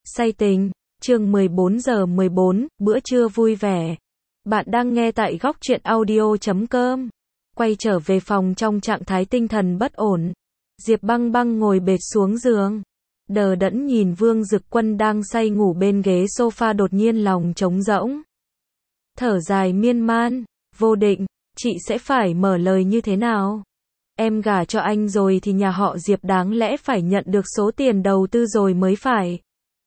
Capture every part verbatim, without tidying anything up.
Say tình, chương mười bốn giờ mười bốn, bữa trưa vui vẻ. Bạn đang nghe tại góc truyện audio chấm com. Quay trở về phòng trong trạng thái tinh thần bất ổn. Diệp Băng Băng ngồi bệt xuống giường. Đờ đẫn nhìn Vương Dực Quân đang say ngủ bên ghế sofa, đột nhiên lòng trống rỗng. Thở dài miên man, vô định, chị sẽ phải mở lời như thế nào? Em gả cho anh rồi thì nhà họ Diệp đáng lẽ phải nhận được số tiền đầu tư rồi mới phải.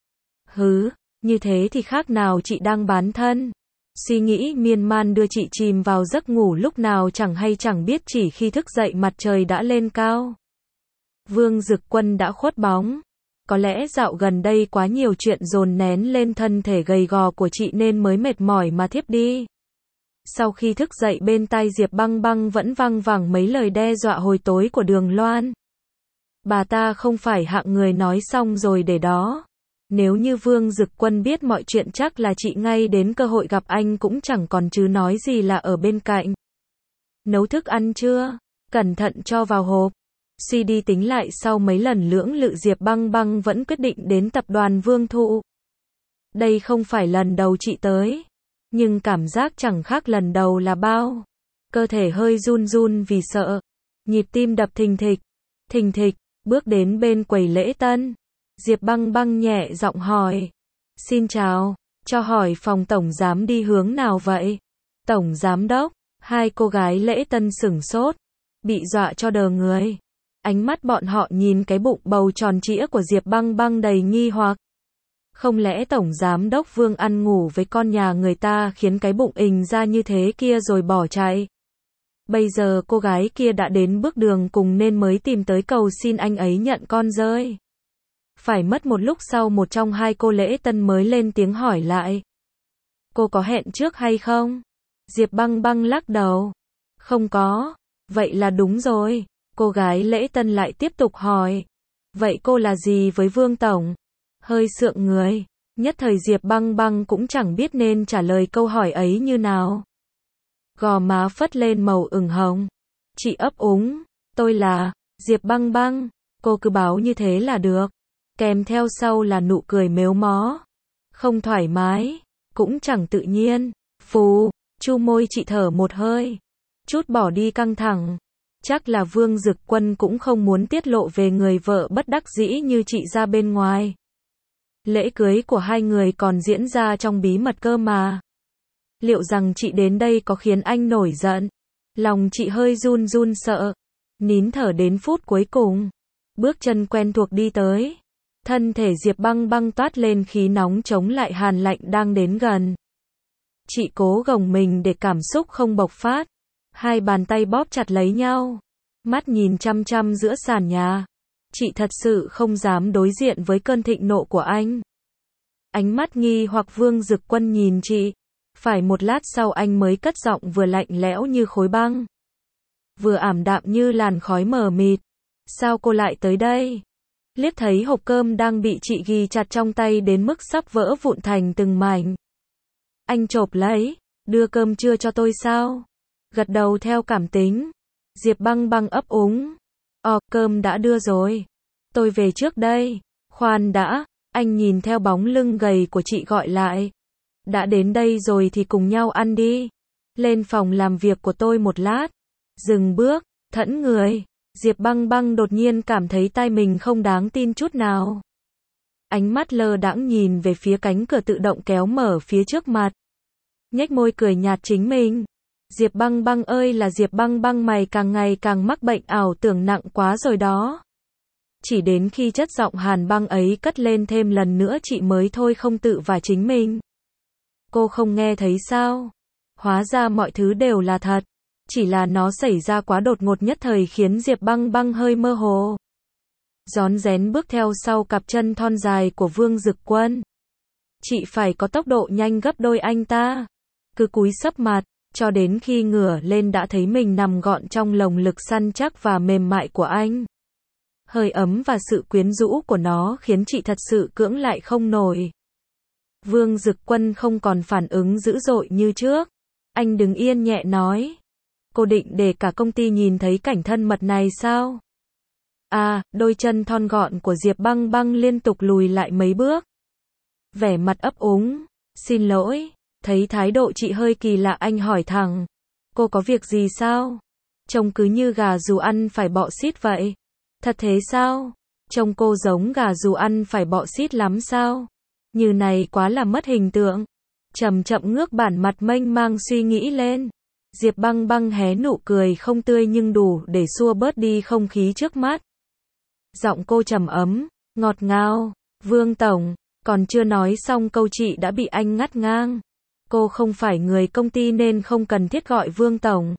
Hứ, như thế thì khác nào chị đang bán thân. Suy nghĩ miên man đưa chị chìm vào giấc ngủ lúc nào chẳng hay chẳng biết, chỉ khi thức dậy mặt trời đã lên cao. Vương Dực Quân đã khuất bóng. Có lẽ dạo gần đây quá nhiều chuyện dồn nén lên thân thể gầy gò của chị nên mới mệt mỏi mà thiếp đi. Sau khi thức dậy bên tai Diệp Băng Băng vẫn văng vẳng mấy lời đe dọa hồi tối của Đường Loan. Bà ta không phải hạng người nói xong rồi để đó. Nếu như Vương Dực Quân biết mọi chuyện chắc là chị ngay đến cơ hội gặp anh cũng chẳng còn, chứ nói gì là ở bên cạnh. Nấu thức ăn chưa? Cẩn thận cho vào hộp. Suy đi tính lại sau mấy lần lưỡng lự, Diệp Băng Băng vẫn quyết định đến tập đoàn Vương Thụ. Đây không phải lần đầu chị tới, nhưng cảm giác chẳng khác lần đầu là bao. Cơ thể hơi run run vì sợ. Nhịp tim đập thình thịch, thình thịch, bước đến bên quầy lễ tân. Diệp Băng Băng nhẹ giọng hỏi. Xin chào, cho hỏi phòng tổng giám đi hướng nào vậy? Tổng giám đốc, hai cô gái lễ tân sửng sốt, bị dọa cho đờ người. Ánh mắt bọn họ nhìn cái bụng bầu tròn trĩa của Diệp Băng Băng đầy nghi hoặc. Không lẽ tổng giám đốc Vương ăn ngủ với con nhà người ta khiến cái bụng ình ra như thế kia rồi bỏ chạy? Bây giờ cô gái kia đã đến bước đường cùng nên mới tìm tới cầu xin anh ấy nhận con rơi. Phải mất một lúc sau một trong hai cô lễ tân mới lên tiếng hỏi lại. Cô có hẹn trước hay không? Diệp Băng Băng lắc đầu. Không có. Vậy là đúng rồi. Cô gái lễ tân lại tiếp tục hỏi. Vậy cô là gì với Vương Tổng? Hơi sượng người. Nhất thời Diệp Băng Băng cũng chẳng biết nên trả lời câu hỏi ấy như nào. Gò má phất lên màu ửng hồng. Chị ấp úng. Tôi là Diệp Băng Băng. Cô cứ báo như thế là được. Kèm theo sau là nụ cười mếu mó. Không thoải mái, cũng chẳng tự nhiên. Phù, chu môi chị thở một hơi. Chút bỏ đi căng thẳng. Chắc là Vương Dực Quân cũng không muốn tiết lộ về người vợ bất đắc dĩ như chị ra bên ngoài. Lễ cưới của hai người còn diễn ra trong bí mật cơ mà. Liệu rằng chị đến đây có khiến anh nổi giận? Lòng chị hơi run run sợ. Nín thở đến phút cuối cùng. Bước chân quen thuộc đi tới. Thân thể Diệp Băng Băng toát lên khí nóng chống lại hàn lạnh đang đến gần. Chị cố gồng mình để cảm xúc không bộc phát. Hai bàn tay bóp chặt lấy nhau. Mắt nhìn chăm chăm giữa sàn nhà. Chị thật sự không dám đối diện với cơn thịnh nộ của anh. Ánh mắt nghi hoặc Vương Dực Quân nhìn chị. Phải một lát sau anh mới cất giọng vừa lạnh lẽo như khối băng, vừa ảm đạm như làn khói mờ mịt. Sao cô lại tới đây? Liếc thấy hộp cơm đang bị chị ghi chặt trong tay đến mức sắp vỡ vụn thành từng mảnh. Anh chộp lấy. Đưa cơm trưa cho tôi sao? Gật đầu theo cảm tính. Diệp Băng Băng ấp úng. Ồ, cơm đã đưa rồi. Tôi về trước đây. Khoan đã. Anh nhìn theo bóng lưng gầy của chị gọi lại. Đã đến đây rồi thì cùng nhau ăn đi. Lên phòng làm việc của tôi một lát. Dừng bước, thẫn người. Diệp Băng Băng đột nhiên cảm thấy tai mình không đáng tin chút nào. Ánh mắt lơ đãng nhìn về phía cánh cửa tự động kéo mở phía trước mặt. Nhếch môi cười nhạt chính mình. Diệp Băng Băng ơi là Diệp Băng Băng, mày càng ngày càng mắc bệnh ảo tưởng nặng quá rồi đó. Chỉ đến khi chất giọng hàn băng ấy cất lên thêm lần nữa chị mới thôi không tự vả chính mình. Cô không nghe thấy sao? Hóa ra mọi thứ đều là thật. Chỉ là nó xảy ra quá đột ngột nhất thời khiến Diệp Băng Băng hơi mơ hồ. Rón rén bước theo sau cặp chân thon dài của Vương Dực Quân. Chị phải có tốc độ nhanh gấp đôi anh ta. Cứ cúi sấp mặt, cho đến khi ngửa lên đã thấy mình nằm gọn trong lồng ngực săn chắc và mềm mại của anh. Hơi ấm và sự quyến rũ của nó khiến chị thật sự cưỡng lại không nổi. Vương Dực Quân không còn phản ứng dữ dội như trước. Anh đứng yên nhẹ nói. Cô định để cả công ty nhìn thấy cảnh thân mật này sao? À, đôi chân thon gọn của Diệp Băng Băng liên tục lùi lại mấy bước. vẻ mặt ấp úng. Xin lỗi. Thấy thái độ chị hơi kỳ lạ anh hỏi thẳng. Cô có việc gì sao? Trông cứ như gà dù ăn phải bọ xít vậy. Thật thế sao? Trông cô giống gà dù ăn phải bọ xít lắm sao? Như này quá là mất hình tượng. Chậm chậm ngước bản mặt mênh mang suy nghĩ lên. Diệp Băng Băng hé nụ cười không tươi nhưng đủ để xua bớt đi không khí trước mắt. Giọng cô trầm ấm, ngọt ngào. Vương Tổng, còn chưa nói xong câu chị đã bị anh ngắt ngang. Cô không phải người công ty nên không cần thiết gọi Vương Tổng.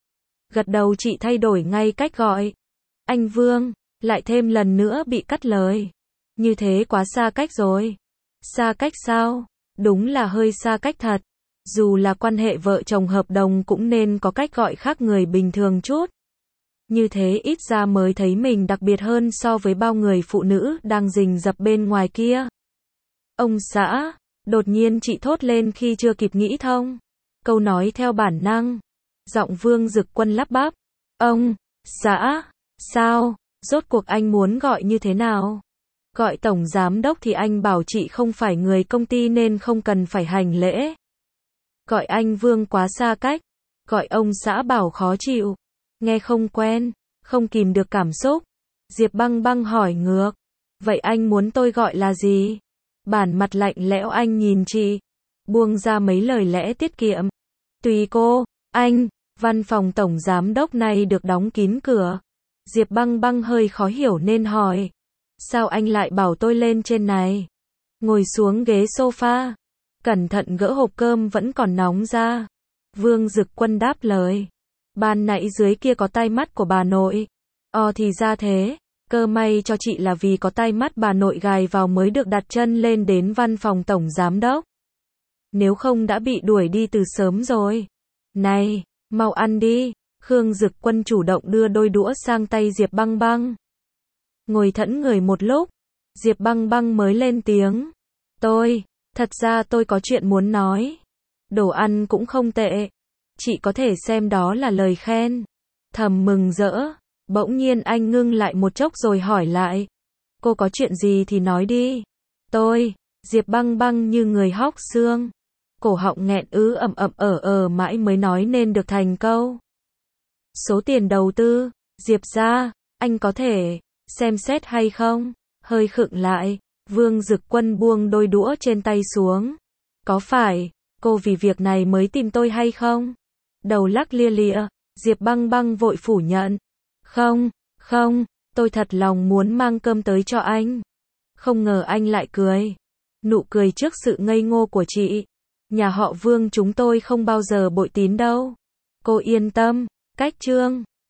Gật đầu chị thay đổi ngay cách gọi. Anh Vương, lại thêm lần nữa bị cắt lời. Như thế quá xa cách rồi. Xa cách sao? Đúng là hơi xa cách thật. Dù là quan hệ vợ chồng hợp đồng cũng nên có cách gọi khác người bình thường chút. Như thế ít ra mới thấy mình đặc biệt hơn so với bao người phụ nữ đang rình rập bên ngoài kia. Ông xã, đột nhiên chị thốt lên khi chưa kịp nghĩ thông. Câu nói theo bản năng. Giọng Vương Dực Quân lắp bắp. Ông, xã, sao, rốt cuộc anh muốn gọi như thế nào? Gọi tổng giám đốc thì anh bảo chị không phải người công ty nên không cần phải hành lễ. Gọi anh Vương quá xa cách. Gọi ông xã bảo khó chịu. Nghe không quen, không kìm được cảm xúc. Diệp Băng Băng hỏi ngược. Vậy anh muốn tôi gọi là gì? Bản mặt lạnh lẽo anh nhìn chị. Buông ra mấy lời lẽ tiết kiệm. Tùy cô, anh, văn phòng tổng giám đốc này được đóng kín cửa. Diệp Băng Băng hơi khó hiểu nên hỏi. Sao anh lại bảo tôi lên trên này? Ngồi xuống ghế sofa. Cẩn thận gỡ hộp cơm vẫn còn nóng ra. Vương Dực Quân đáp lời. Ban nãy dưới kia có tai mắt của bà nội. Ồ thì ra thế. Cơ may cho chị là vì có tai mắt bà nội gài vào mới được đặt chân lên đến văn phòng tổng giám đốc. Nếu không đã bị đuổi đi từ sớm rồi. Này, mau ăn đi. Khương Dực Quân chủ động đưa đôi đũa sang tay Diệp Băng Băng. Ngồi thẫn người một lúc, Diệp Băng Băng mới lên tiếng. Tôi, thật ra tôi có chuyện muốn nói. Đồ ăn cũng không tệ. Chị có thể xem đó là lời khen. Thầm mừng rỡ. Bỗng nhiên anh ngưng lại một chốc rồi hỏi lại. Cô có chuyện gì thì nói đi. Tôi, Diệp Băng Băng như người hóc xương. Cổ họng nghẹn ứ ẩm ẩm ở ở mãi mới nói nên được thành câu. Số tiền đầu tư, Diệp gia, anh có thể xem xét hay không? Hơi khựng lại, Vương Dực Quân buông đôi đũa trên tay xuống. Có phải, cô vì việc này mới tìm tôi hay không? Đầu lắc lia lịa, Diệp Băng Băng vội phủ nhận. Không, không, tôi thật lòng muốn mang cơm tới cho anh. Không ngờ anh lại cười. Nụ cười trước sự ngây ngô của chị. Nhà họ Vương chúng tôi không bao giờ bội tín đâu. Cô yên tâm, cách chương.